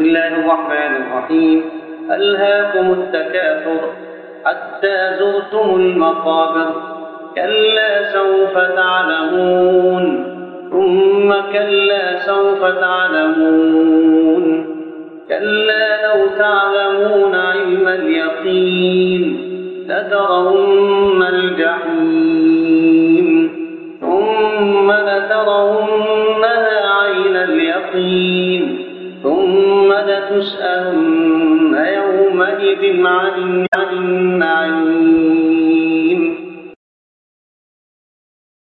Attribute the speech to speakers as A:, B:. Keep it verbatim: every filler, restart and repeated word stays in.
A: بسم الله الرحمن الرحيم. ألهاكم التكاثر حتى زرتم المقابر كلا سوف تعلمون ثم كلا سوف تعلمون كلا لو تعلمون علم اليقين لترون الجحيم ثم لترونها عين اليقين ثم لتسألن يومئذ عن النعيم.